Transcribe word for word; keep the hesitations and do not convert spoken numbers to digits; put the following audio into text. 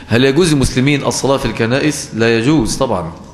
هل يجوز للمسلمين الصلاة في الكنائس؟ لا يجوز طبعا.